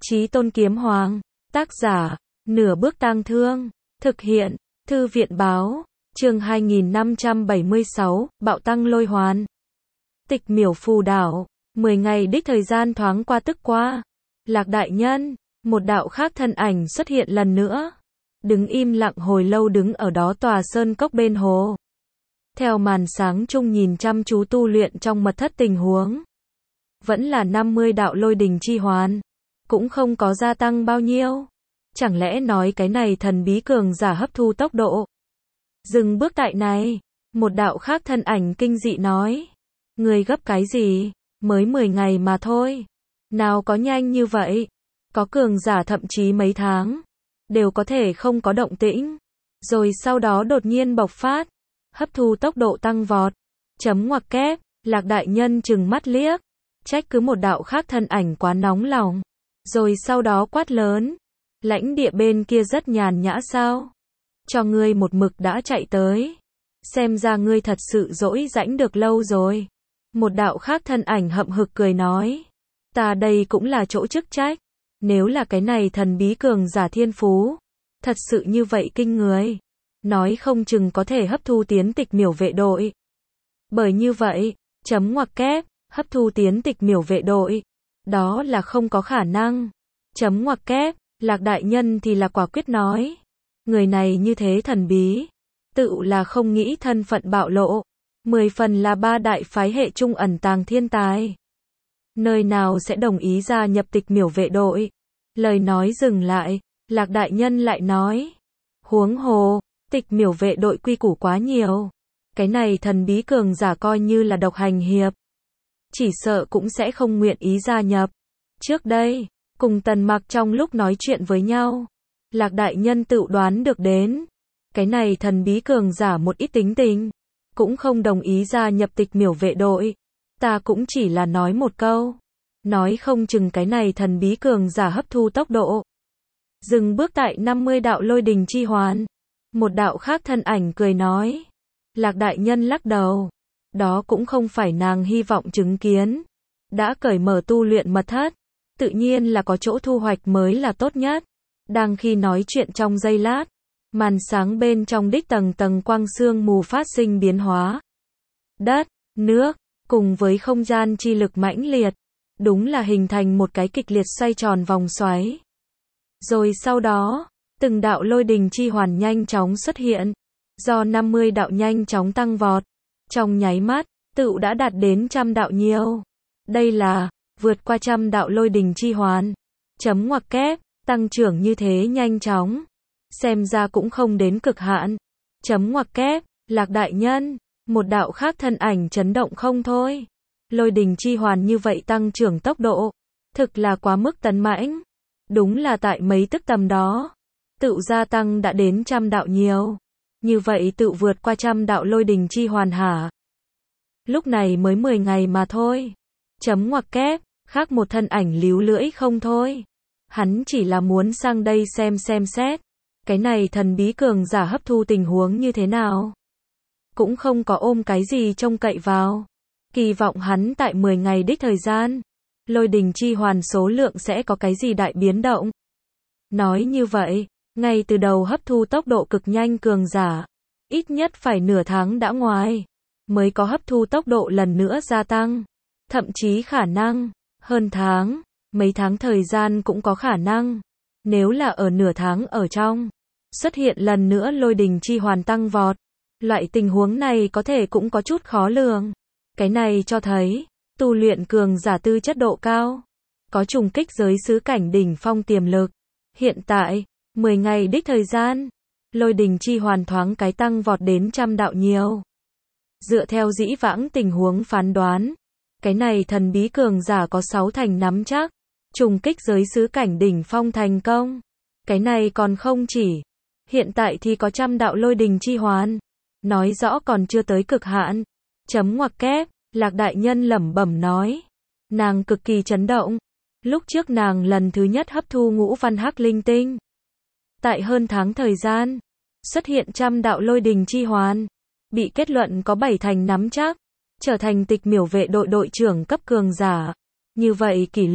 Chí Tôn Kiếm Hoàng. Tác giả, Nửa Bước Tang Thương. Thực hiện, Thư viện Báo. Chương 2576, Bạo Tăng Lôi Hoàn. Tịch Miểu Phù Đảo. 10 ngày đích thời gian thoáng qua tức qua. Lạc đại nhân, một đạo khác thân ảnh xuất hiện lần nữa. Đứng im lặng hồi lâu đứng ở đó tòa sơn cốc bên hồ. Theo màn sáng chung nhìn chăm chú tu luyện trong mật thất tình huống. Vẫn là 50 đạo lôi đình chi hoàn. Cũng không có gia tăng bao nhiêu. Chẳng lẽ nói cái này thần bí cường giả hấp thu tốc độ. Dừng bước tại này. Một đạo khác thân ảnh kinh dị nói. Người gấp cái gì? Mới 10 ngày mà thôi. Nào có nhanh như vậy. Có cường giả thậm chí mấy tháng. Đều có thể không có động tĩnh. Rồi sau đó đột nhiên bộc phát. Hấp thu tốc độ tăng vọt. Chấm ngoặc kép. Lạc đại nhân trừng mắt liếc. Trách cứ một đạo khác thân ảnh quá nóng lòng. Rồi sau đó quát lớn. Lãnh địa bên kia rất nhàn nhã sao? Cho ngươi một mực đã chạy tới. Xem ra ngươi thật sự dỗi rãnh được lâu rồi. Một đạo khác thân ảnh hậm hực cười nói. Ta đây cũng là chỗ chức trách. Nếu là cái này thần bí cường giả thiên phú. Thật sự như vậy kinh người. Nói không chừng có thể hấp thu tiến tịch miểu vệ đội. Bởi như vậy, chấm ngoặc kép, hấp thu tiến tịch miểu vệ đội. Đó là không có khả năng. Chấm ngoặc kép, Lạc đại nhân thì là quả quyết nói. Người này như thế thần bí. Tự là không nghĩ thân phận bạo lộ. 10 phần là ba đại phái hệ trung ẩn tàng thiên tài. Nơi nào sẽ đồng ý gia nhập tịch miểu vệ đội. Lời nói dừng lại, Lạc đại nhân lại nói. Huống hồ, tịch miểu vệ đội quy củ quá nhiều. Cái này thần bí cường giả coi như là độc hành hiệp. Chỉ sợ cũng sẽ không nguyện ý gia nhập. Trước đây, cùng Tần Mặc trong lúc nói chuyện với nhau. Lạc đại nhân tự đoán được đến. Cái này thần bí cường giả một ít tính tình. Cũng không đồng ý gia nhập tịch miểu vệ đội. Ta cũng chỉ là nói một câu. Nói không chừng cái này thần bí cường giả hấp thu tốc độ. Dừng bước tại 50 đạo lôi đình chi hoàn. Một đạo khác thân ảnh cười nói. Lạc đại nhân lắc đầu. Đó cũng không phải nàng hy vọng chứng kiến. Đã cởi mở tu luyện mật thất. Tự nhiên là có chỗ thu hoạch mới là tốt nhất. Đang khi nói chuyện trong giây lát. Màn sáng bên trong đích tầng tầng quang sương mù phát sinh biến hóa. Đất, nước, cùng với không gian chi lực mãnh liệt. Đúng là hình thành một cái kịch liệt xoay tròn vòng xoáy. Rồi sau đó, từng đạo lôi đình chi hoàn nhanh chóng xuất hiện. Do 50 đạo nhanh chóng tăng vọt. Trong nháy mắt, tự đã đạt đến 100 đạo nhiều. Đây là, vượt qua 100 đạo lôi đình chi hoàn. Chấm ngoặc kép, tăng trưởng như thế nhanh chóng. Xem ra cũng không đến cực hạn. Chấm ngoặc kép, Lạc đại nhân. Một đạo khác thân ảnh chấn động không thôi. Lôi đình chi hoàn như vậy tăng trưởng tốc độ. Thực là quá mức tấn mãnh. Đúng là tại mấy tức tầm đó. Tự gia tăng đã đến 100 đạo nhiều. Như vậy tự vượt qua 100 đạo lôi đình chi hoàn hả? Lúc này mới 10 ngày mà thôi. Chấm ngoặc kép, khác một thân ảnh líu lưỡi không thôi. Hắn chỉ là muốn sang đây xem xét. Cái này thần bí cường giả hấp thu tình huống như thế nào. Cũng không có ôm cái gì trông cậy vào. Kỳ vọng hắn tại 10 ngày đích thời gian. Lôi đình chi hoàn số lượng sẽ có cái gì đại biến động. Nói như vậy, ngay từ đầu hấp thu tốc độ cực nhanh cường giả. Ít nhất phải nửa tháng đã ngoài. Mới có hấp thu tốc độ lần nữa gia tăng. Thậm chí khả năng, hơn tháng, mấy tháng thời gian cũng có khả năng. Nếu là ở nửa tháng ở trong, xuất hiện lần nữa lôi đình chi hoàn tăng vọt. Loại tình huống này có thể cũng có chút khó lường. Cái này cho thấy, tu luyện cường giả tư chất độ cao. Có trùng kích giới xứ cảnh đỉnh phong tiềm lực. Hiện tại, 10 ngày đích thời gian, lôi đình chi hoàn thoáng cái tăng vọt đến 100 đạo nhiều. Dựa theo dĩ vãng tình huống phán đoán, cái này thần bí cường giả có 6 thành nắm chắc. Trùng kích giới xứ cảnh đỉnh phong thành công. Cái này còn không chỉ. Hiện tại thì có 100 đạo lôi đình chi hoàn. Nói rõ còn chưa tới cực hạn. Chấm ngoặc kép, Lạc đại nhân lẩm bẩm nói. Nàng cực kỳ chấn động. Lúc trước nàng lần thứ nhất hấp thu ngũ văn hắc linh tinh. Tại hơn tháng thời gian, xuất hiện 100 đạo lôi đình chi hoàn. Bị kết luận có 7 thành nắm chắc. Trở thành tịch miểu vệ đội đội trưởng cấp cường giả. Như vậy kỷ lục,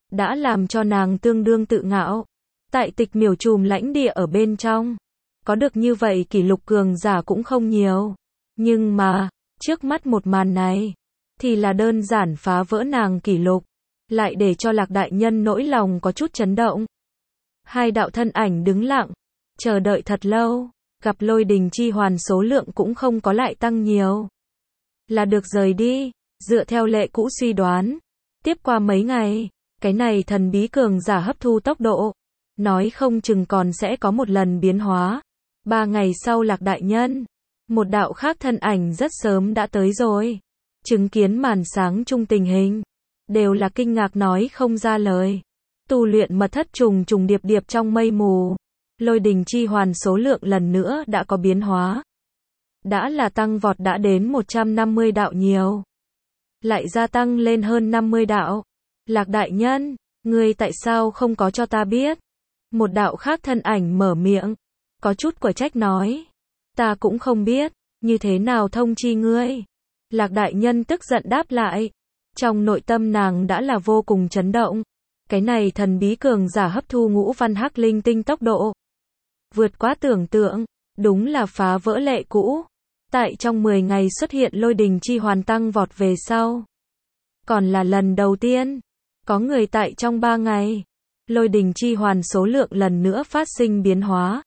đã làm cho nàng tương đương tự ngạo. Tại Tịch Miểu Trùm lãnh địa ở bên trong, có được như vậy kỷ lục cường giả cũng không nhiều. Nhưng mà, trước mắt một màn này, thì là đơn giản phá vỡ nàng kỷ lục, lại để cho Lạc đại nhân nỗi lòng có chút chấn động. Hai đạo thân ảnh đứng lặng, chờ đợi thật lâu, gặp lôi đình chi hoàn số lượng cũng không có lại tăng nhiều. Là được rời đi, dựa theo lệ cũ suy đoán. Tiếp qua mấy ngày, cái này thần bí cường giả hấp thu tốc độ, nói không chừng còn sẽ có một lần biến hóa. 3 ngày sau Lạc đại nhân, một đạo khác thân ảnh rất sớm đã tới rồi. Chứng kiến màn sáng chung tình hình, đều là kinh ngạc nói không ra lời. Tu luyện mật thất trùng trùng điệp điệp trong mây mù, lôi đình chi hoàn số lượng lần nữa đã có biến hóa. Đã là tăng vọt đã đến 150 đạo nhiều. Lại gia tăng lên hơn 50 đạo. Lạc đại nhân, ngươi tại sao không có cho ta biết? Một đạo khác thân ảnh mở miệng, có chút quả trách nói. Ta cũng không biết, như thế nào thông chi ngươi? Lạc đại nhân tức giận đáp lại. Trong nội tâm nàng đã là vô cùng chấn động. Cái này thần bí cường giả hấp thu ngũ văn hắc linh tinh tốc độ, vượt quá tưởng tượng, đúng là phá vỡ lệ cũ. Tại trong 10 ngày xuất hiện lôi đình chi hoàn tăng vọt về sau. Còn là lần đầu tiên, có người tại trong 3 ngày, lôi đình chi hoàn số lượng lần nữa phát sinh biến hóa.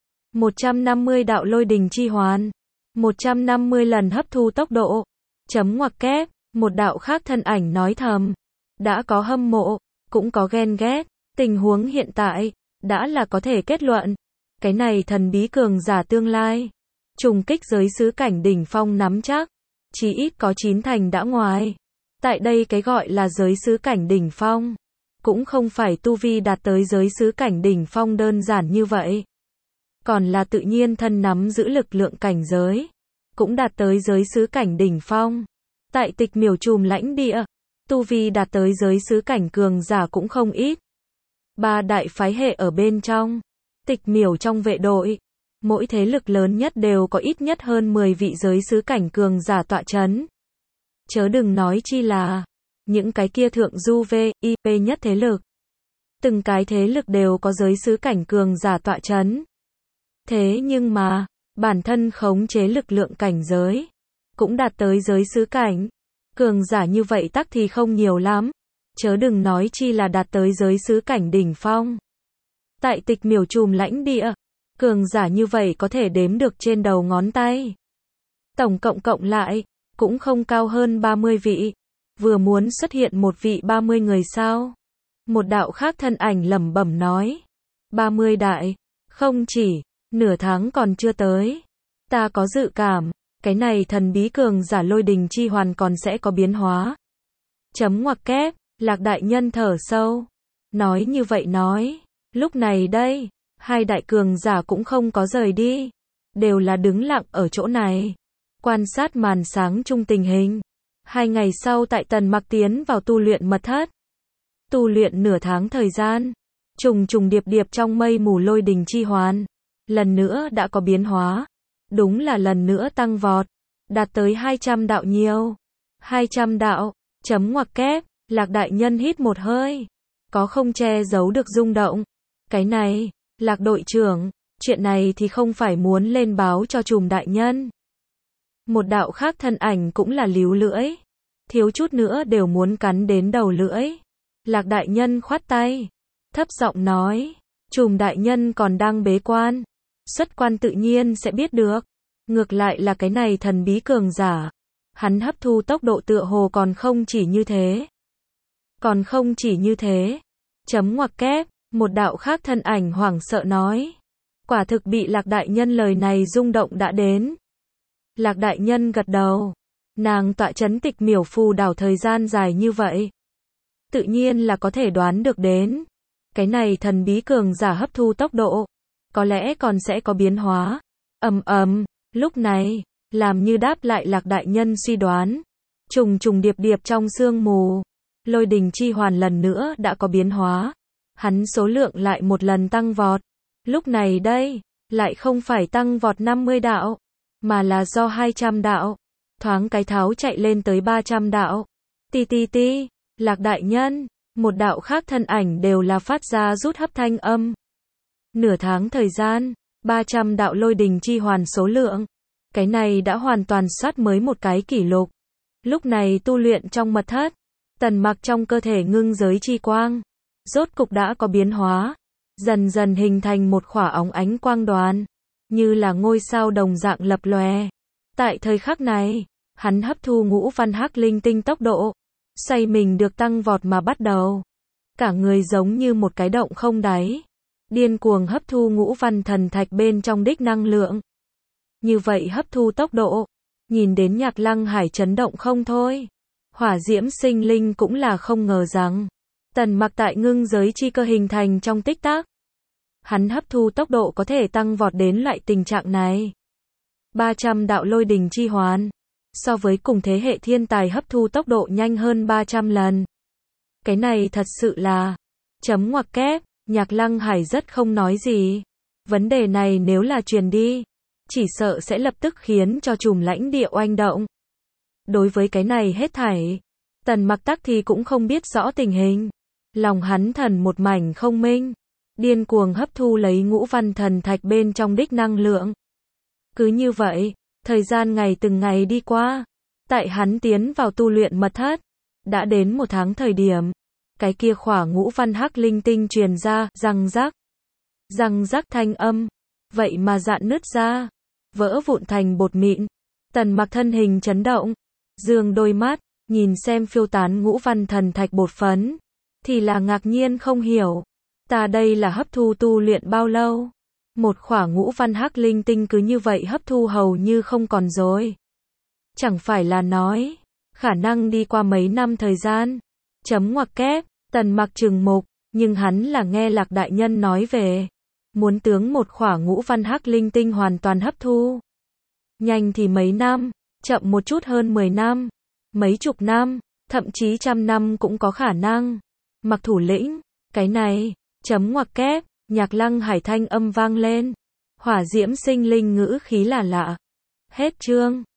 150 đạo lôi đình chi hoàn, 150 lần hấp thu tốc độ. Chấm ngoặc kép, một đạo khác thân ảnh nói thầm. Đã có hâm mộ, cũng có ghen ghét. Tình huống hiện tại, đã là có thể kết luận. Cái này thần bí cường giả tương lai, trùng kích giới xứ cảnh đỉnh phong nắm chắc. Chí ít có 9 thành đã ngoài. Tại đây cái gọi là giới xứ cảnh đỉnh phong, cũng không phải tu vi đạt tới giới xứ cảnh đỉnh phong đơn giản như vậy. Còn là tự nhiên thân nắm giữ lực lượng cảnh giới, cũng đạt tới giới xứ cảnh đỉnh phong. Tại Tịch Miểu Trùm lãnh địa, tu vi đạt tới giới xứ cảnh cường giả cũng không ít. 3 đại phái hệ ở bên trong, Tịch Miểu trong vệ đội, mỗi thế lực lớn nhất đều có ít nhất hơn 10 vị giới xứ cảnh cường giả tọa chấn. Chớ đừng nói chi là những cái kia thượng du VIP nhất thế lực. Từng cái thế lực đều có giới xứ cảnh cường giả tọa chấn. Thế nhưng mà, bản thân khống chế lực lượng cảnh giới, cũng đạt tới giới xứ cảnh. Cường giả như vậy tắc thì không nhiều lắm. Chớ đừng nói chi là đạt tới giới xứ cảnh đỉnh phong. Tại Tịch Miểu Trùm lãnh địa, cường giả như vậy có thể đếm được trên đầu ngón tay. Tổng cộng lại, cũng không cao hơn 30 vị. Vừa muốn xuất hiện một vị 30 người sao? Một đạo khác thân ảnh lẩm bẩm nói. 30 đại, không chỉ, nửa tháng còn chưa tới. Ta có dự cảm, cái này thần bí cường giả lôi đình chi hoàn còn sẽ có biến hóa. Chấm ngoặc kép, Lạc đại nhân thở sâu. Nói như vậy nói, lúc này đây, hai đại cường giả cũng không có rời đi. Đều là đứng lặng ở chỗ này. Quan sát màn sáng chung tình hình. 2 ngày sau tại Tần Mặc tiến vào tu luyện mật thất. Tu luyện nửa tháng thời gian. Trùng trùng điệp điệp trong mây mù lôi đình chi hoàn. Lần nữa đã có biến hóa. Đúng là lần nữa tăng vọt. Đạt tới 200 đạo nhiều. 200 đạo. Chấm ngoặc kép. Lạc đại nhân hít một hơi. Có không che giấu được rung động. Cái này, Lạc đội trưởng, chuyện này thì không phải muốn lên báo cho Trùm đại nhân. Một đạo khác thân ảnh cũng là líu lưỡi. Thiếu chút nữa đều muốn cắn đến đầu lưỡi. Lạc đại nhân khoát tay. Thấp giọng nói. Trùm đại nhân còn đang bế quan. Xuất quan tự nhiên sẽ biết được. Ngược lại là cái này thần bí cường giả. Hắn hấp thu tốc độ tựa hồ còn không chỉ như thế. Còn không chỉ như thế. Chấm ngoặc kép. Một đạo khác thân ảnh hoảng sợ nói. Quả thực bị Lạc đại nhân lời này rung động đã đến. Lạc đại nhân gật đầu. Nàng tọa chấn Tịch Miểu phù đảo thời gian dài như vậy. Tự nhiên là có thể đoán được đến. Cái này thần bí cường giả hấp thu tốc độ. Có lẽ còn sẽ có biến hóa. Lúc này, làm như đáp lại Lạc đại nhân suy đoán. Trùng trùng điệp điệp trong sương mù. Lôi đình chi hoàn lần nữa đã có biến hóa. Hắn số lượng lại một lần tăng vọt. Lúc này đây, lại không phải tăng vọt 50 đạo. Mà là do 200 đạo. Thoáng cái tháo chạy lên tới 300 đạo. Ti, Lạc đại nhân, một đạo khác thân ảnh đều là phát ra rút hấp thanh âm. Nửa tháng thời gian, 300 đạo lôi đình chi hoàn số lượng. Cái này đã hoàn toàn soát mới một cái kỷ lục. Lúc này tu luyện trong mật thất, Tần Mặc trong cơ thể ngưng giới chi quang, rốt cục đã có biến hóa, dần dần hình thành một khỏa óng ánh quang đoàn, như là ngôi sao đồng dạng lập lòe. Tại thời khắc này, hắn hấp thu ngũ văn hắc linh tinh tốc độ, xoay mình được tăng vọt mà bắt đầu. Cả người giống như một cái động không đáy, điên cuồng hấp thu ngũ văn thần thạch bên trong đích năng lượng. Như vậy hấp thu tốc độ, nhìn đến Nhạc Lăng Hải chấn động không thôi. Hỏa Diễm Sinh Linh cũng là không ngờ rằng, Tần Mặc tại ngưng giới chi cơ hình thành trong tích tắc, hắn hấp thu tốc độ có thể tăng vọt đến loại tình trạng này. 300 đạo lôi đình chi hoàn, so với cùng thế hệ thiên tài hấp thu tốc độ nhanh hơn 300 lần. Cái này thật sự là chấm ngoặc kép. Nhạc Lăng Hải rất không nói gì. Vấn đề này nếu là truyền đi, chỉ sợ sẽ lập tức khiến cho chùm lãnh địa oanh động. Đối với cái này hết thảy, Tần Mặc tắc thì cũng không biết rõ tình hình. Lòng hắn thần một mảnh không minh, điên cuồng hấp thu lấy ngũ văn thần thạch bên trong đích năng lượng. Cứ như vậy, thời gian ngày từng ngày đi qua, tại hắn tiến vào tu luyện mật thất, đã đến một tháng thời điểm. Cái kia khỏa ngũ văn hắc linh tinh truyền ra, răng rắc thanh âm, vậy mà dạn nứt ra, vỡ vụn thành bột mịn. Tần Mặc thân hình chấn động, dương đôi mắt, nhìn xem phiêu tán ngũ văn thần thạch bột phấn, thì là ngạc nhiên không hiểu. Ta đây là hấp thu tu luyện bao lâu? Một khỏa ngũ văn hắc linh tinh cứ như vậy hấp thu hầu như không còn rồi. Chẳng phải là nói, khả năng đi qua mấy năm thời gian. Chấm ngoặc kép. Tần Mặc trừng mục, nhưng hắn là nghe Lạc đại nhân nói về, muốn tướng một khỏa ngũ văn hắc linh tinh hoàn toàn hấp thu. Nhanh thì mấy năm, chậm một chút hơn 10 năm, mấy chục năm, thậm chí trăm năm cũng có khả năng. Mặc thủ lĩnh, cái này, chấm ngoặc kép, Nhạc Lăng Hải thanh âm vang lên. Hỏa Diễm Sinh Linh ngữ khí là lạ. Hết chương.